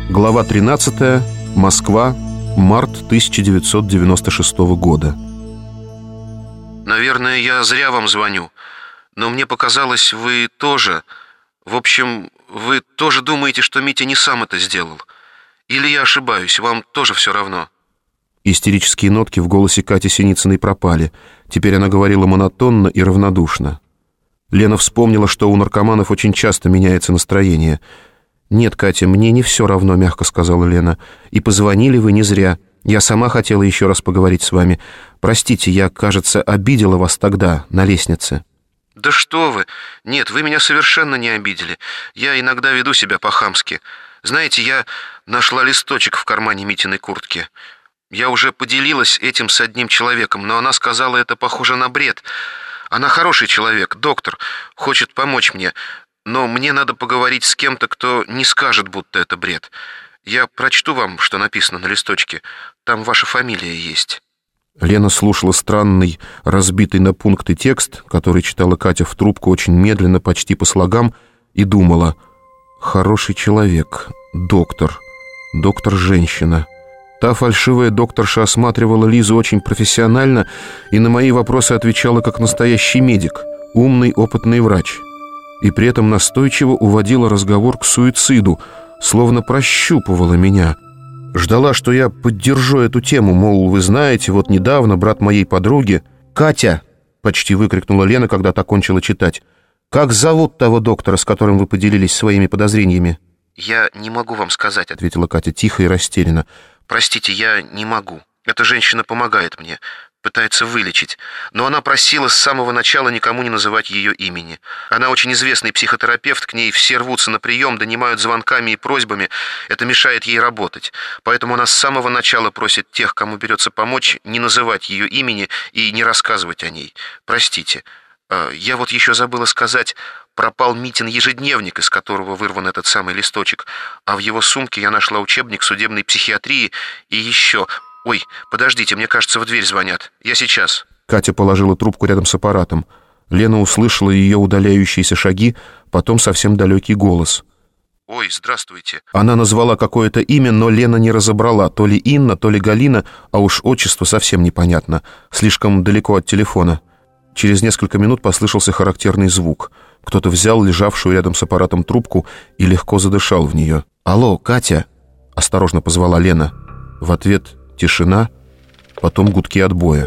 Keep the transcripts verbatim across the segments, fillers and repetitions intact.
Глава тринадцатая. Москва. Март тысяча девятьсот девяносто шестого года. Наверное, я зря вам звоню, но мне показалось, вы тоже... В общем, вы тоже думаете, что Митя не сам это сделал? Или я ошибаюсь, вам тоже все равно? Истерические нотки в голосе Кати Синицыной пропали. Теперь она говорила монотонно и равнодушно. Лена вспомнила, что у наркоманов очень часто меняется настроение. «Нет, Катя, мне не все равно», — мягко сказала Лена. «И позвонили вы не зря. Я сама хотела еще раз поговорить с вами. Простите, я, кажется, обидела вас тогда, на лестнице». «Да что вы! Нет, вы меня совершенно не обидели. Я иногда веду себя по-хамски. Знаете, я нашла листочек в кармане Митиной куртки. Я уже поделилась этим с одним человеком, но она сказала, это похоже на бред. Она хороший человек, доктор, хочет помочь мне, но мне надо поговорить с кем-то, кто не скажет, будто это бред. Я прочту вам, что написано на листочке. Там ваша фамилия есть». Лена слушала странный, разбитый на пункты текст, который читала Катя в трубку очень медленно, почти по слогам, и думала: «Хороший человек, доктор, доктор-женщина». Та фальшивая докторша осматривала Лизу очень профессионально и на мои вопросы отвечала как настоящий медик, умный, опытный врач. И при этом настойчиво уводила разговор к суициду, словно прощупывала меня. Ждала, что я поддержу эту тему, мол, вы знаете, вот недавно брат моей подруги... «Катя!» — почти выкрикнула Лена, когда та кончила читать. «Как зовут того доктора, с которым вы поделились своими подозрениями?» «Я не могу вам сказать», — ответила Катя тихо и растерянно. «Простите, я не могу. Эта женщина помогает мне, пытается вылечить. Но она просила с самого начала никому не называть ее имени. Она очень известный психотерапевт, к ней все рвутся на прием, донимают звонками и просьбами. Это мешает ей работать. Поэтому она с самого начала просит тех, кому берется помочь, не называть ее имени и не рассказывать о ней. Простите. Я вот еще забыла сказать... Пропал Митин ежедневник, из которого вырван этот самый листочек, а в его сумке я нашла учебник судебной психиатрии и еще... Ой, подождите, мне кажется, в дверь звонят. Я сейчас». Катя положила трубку рядом с аппаратом. Лена услышала ее удаляющиеся шаги, потом совсем далекий голос. «Ой, здравствуйте». Она назвала какое-то имя, но Лена не разобрала, то ли Инна, то ли Галина, а уж отчество совсем непонятно, слишком далеко от телефона. Через несколько минут послышался характерный звук. Кто-то взял лежавшую рядом с аппаратом трубку и легко задышал в нее. «Алло, Катя!» — осторожно позвала Лена. В ответ тишина, потом гудки отбоя.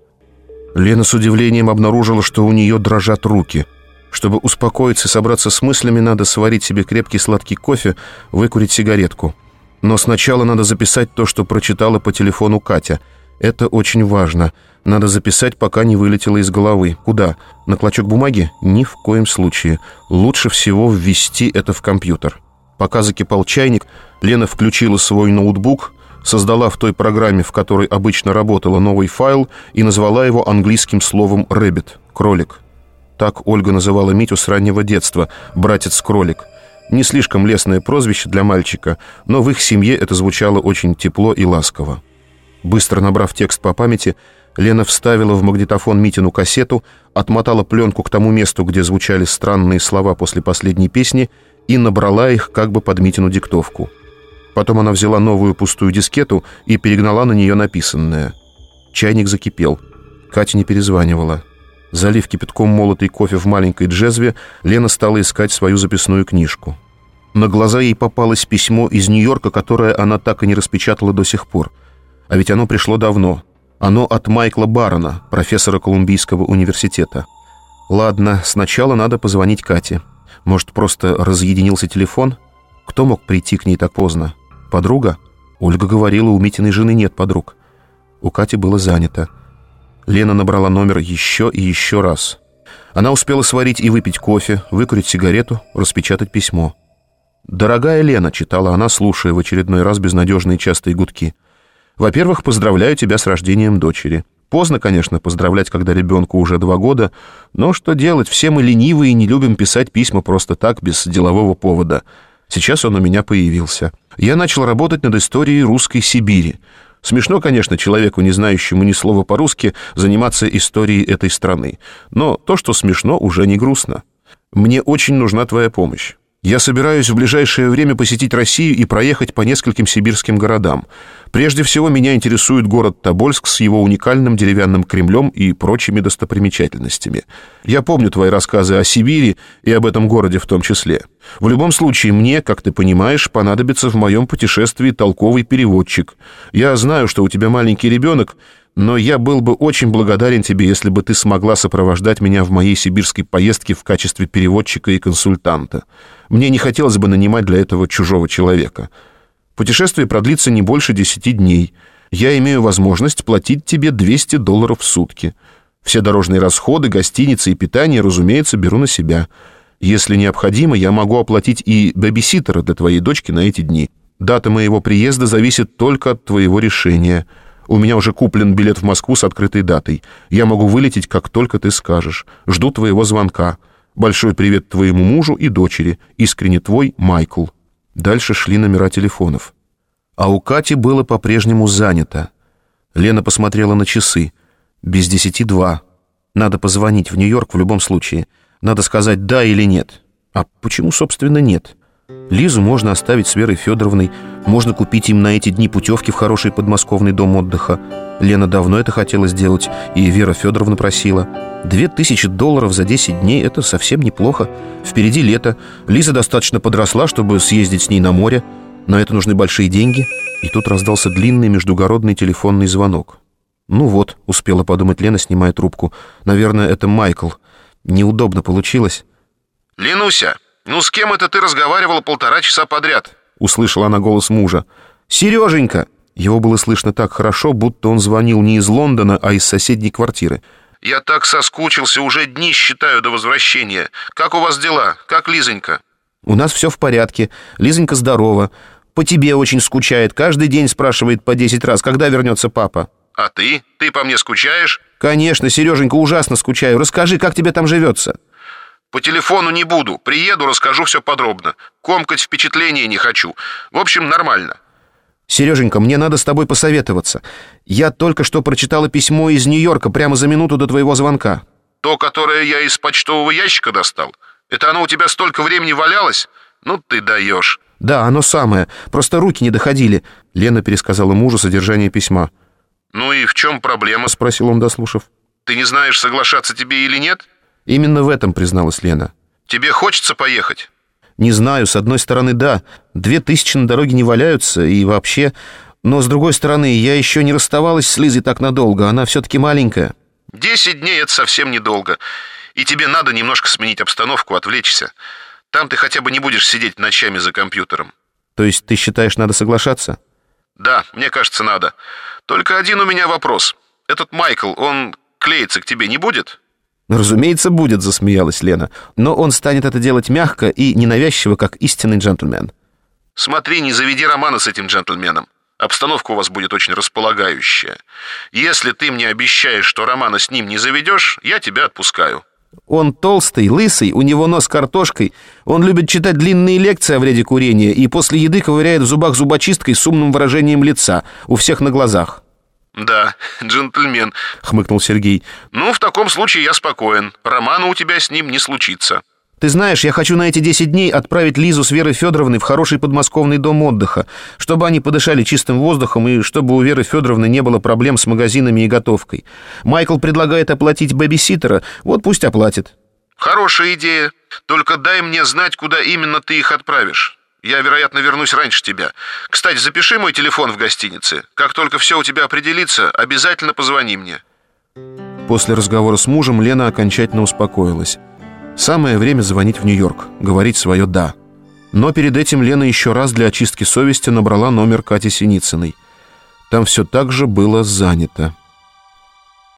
Лена с удивлением обнаружила, что у нее дрожат руки. Чтобы успокоиться и собраться с мыслями, надо сварить себе крепкий сладкий кофе, выкурить сигаретку. Но сначала надо записать то, что прочитала по телефону Катя. Это очень важно. Надо записать, пока не вылетело из головы. Куда? На клочок бумаги? Ни в коем случае. Лучше всего ввести это в компьютер. Пока закипал чайник, Лена включила свой ноутбук, создала в той программе, в которой обычно работала, новый файл и назвала его английским словом «rabbit» — «кролик». Так Ольга называла Митю с раннего детства — «братец-кролик». Не слишком лестное прозвище для мальчика, но в их семье это звучало очень тепло и ласково. Быстро набрав текст по памяти, Лена вставила в магнитофон Митину кассету, отмотала пленку к тому месту, где звучали странные слова после последней песни, и набрала их как бы под Митину диктовку. Потом она взяла новую пустую дискету и перегнала на нее написанное. Чайник закипел. Катя не перезванивала. Залив кипятком молотый кофе в маленькой джезве, Лена стала искать свою записную книжку. На глаза ей попалось письмо из Нью-Йорка, которое она так и не распечатала до сих пор. А ведь оно пришло давно. Оно от Майкла Баррона, профессора Колумбийского университета. Ладно, сначала надо позвонить Кате. Может, просто разъединился телефон? Кто мог прийти к ней так поздно? Подруга? Ольга говорила, у Митиной жены нет подруг. У Кати было занято. Лена набрала номер еще и еще раз. Она успела сварить и выпить кофе, выкурить сигарету, распечатать письмо. «Дорогая Лена», — читала она, слушая в очередной раз безнадежные частые гудки. «Во-первых, поздравляю тебя с рождением дочери. Поздно, конечно, поздравлять, когда ребенку уже два года, но что делать, все мы ленивые и не любим писать письма просто так, без делового повода. Сейчас он у меня появился. Я начал работать над историей русской Сибири. Смешно, конечно, человеку, не знающему ни слова по-русски, заниматься историей этой страны. Но то, что смешно, уже не грустно. Мне очень нужна твоя помощь. Я собираюсь в ближайшее время посетить Россию и проехать по нескольким сибирским городам. Прежде всего, меня интересует город Тобольск с его уникальным деревянным Кремлем и прочими достопримечательностями. Я помню твои рассказы о Сибири и об этом городе в том числе. В любом случае, мне, как ты понимаешь, понадобится в моем путешествии толковый переводчик. Я знаю, что у тебя маленький ребенок, но я был бы очень благодарен тебе, если бы ты смогла сопровождать меня в моей сибирской поездке в качестве переводчика и консультанта. Мне не хотелось бы нанимать для этого чужого человека. Путешествие продлится не больше десяти дней. Я имею возможность платить тебе двести долларов в сутки. Все дорожные расходы, гостиницы и питание, разумеется, беру на себя. Если необходимо, я могу оплатить и бэбиситера для твоей дочки на эти дни. Дата моего приезда зависит только от твоего решения. У меня уже куплен билет в Москву с открытой датой. Я могу вылететь, как только ты скажешь. Жду твоего звонка. Большой привет твоему мужу и дочери. Искренне твой, Майкл». Дальше шли номера телефонов. А у Кати было по-прежнему занято. Лена посмотрела на часы. Без десяти два. Надо позвонить в Нью-Йорк в любом случае. Надо сказать «да» или «нет». А почему, собственно, нет? Лизу можно оставить с Верой Федоровной. Можно купить им на эти дни путевки в хороший подмосковный дом отдыха. Лена давно это хотела сделать, и Вера Федоровна просила. Две тысячи долларов за десять дней – это совсем неплохо. Впереди лето. Лиза достаточно подросла, чтобы съездить с ней на море. На это нужны большие деньги. И тут раздался длинный междугородный телефонный звонок. «Ну вот», — успела подумать Лена, снимая трубку. «Наверное, это Майкл. Неудобно получилось». «Ленуся, ну с кем это ты разговаривала полтора часа подряд?» — услышала она голос мужа. «Сереженька!» Его было слышно так хорошо, будто он звонил не из Лондона, а из соседней квартиры. «Я так соскучился, уже дни считаю до возвращения. Как у вас дела? Как Лизонька?» «У нас все в порядке. Лизонька здорова. По тебе очень скучает. Каждый день спрашивает по десять раз, когда вернется папа». «А ты? Ты по мне скучаешь?» «Конечно, Сереженька, ужасно скучаю. Расскажи, как тебе там живется?» «По телефону не буду. Приеду, расскажу все подробно. Комкать впечатления не хочу. В общем, нормально». «Сереженька, мне надо с тобой посоветоваться. Я только что прочитала письмо из Нью-Йорка прямо за минуту до твоего звонка». «То, которое я из почтового ящика достал? Это оно у тебя столько времени валялось? Ну ты даешь». «Да, оно самое. Просто руки не доходили». Лена пересказала мужу содержание письма. «Ну и в чем проблема?» — спросил он, дослушав. «Ты не знаешь, соглашаться тебе или нет?» «Именно в этом», — призналась Лена. «Тебе хочется поехать?» «Не знаю, с одной стороны, да. Две тысячи на дороге не валяются, и вообще... Но с другой стороны, я еще не расставалась с Лизой так надолго, она все-таки маленькая». «Десять дней — это совсем недолго. И тебе надо немножко сменить обстановку, отвлечься. Там ты хотя бы не будешь сидеть ночами за компьютером». «То есть ты считаешь, надо соглашаться?» «Да, мне кажется, надо. Только один у меня вопрос. Этот Майкл, он клеиться к тебе не будет?» «Разумеется, будет», — засмеялась Лена. «Но он станет это делать мягко и ненавязчиво, как истинный джентльмен». «Смотри, не заведи романа с этим джентльменом. Обстановка у вас будет очень располагающая. Если ты мне обещаешь, что романа с ним не заведешь, я тебя отпускаю». «Он толстый, лысый, у него нос картошкой. Он любит читать длинные лекции о вреде курения и после еды ковыряет в зубах зубочисткой с умным выражением лица, у всех на глазах». «Да, джентльмен», — хмыкнул Сергей. «Ну, в таком случае я спокоен. Романа у тебя с ним не случится». «Ты знаешь, я хочу на эти десять дней отправить Лизу с Верой Федоровной в хороший подмосковный дом отдыха, чтобы они подышали чистым воздухом и чтобы у Веры Федоровны не было проблем с магазинами и готовкой. Майкл предлагает оплатить бэбиситера, вот пусть оплатит». «Хорошая идея. Только дай мне знать, куда именно ты их отправишь. Я, вероятно, вернусь раньше тебя. Кстати, запиши мой телефон в гостинице. Как только все у тебя определится, обязательно позвони мне». После разговора с мужем Лена окончательно успокоилась. Самое время звонить в Нью-Йорк, говорить свое «да». Но перед этим Лена еще раз для очистки совести набрала номер Кати Синицыной. Там все так же было занято.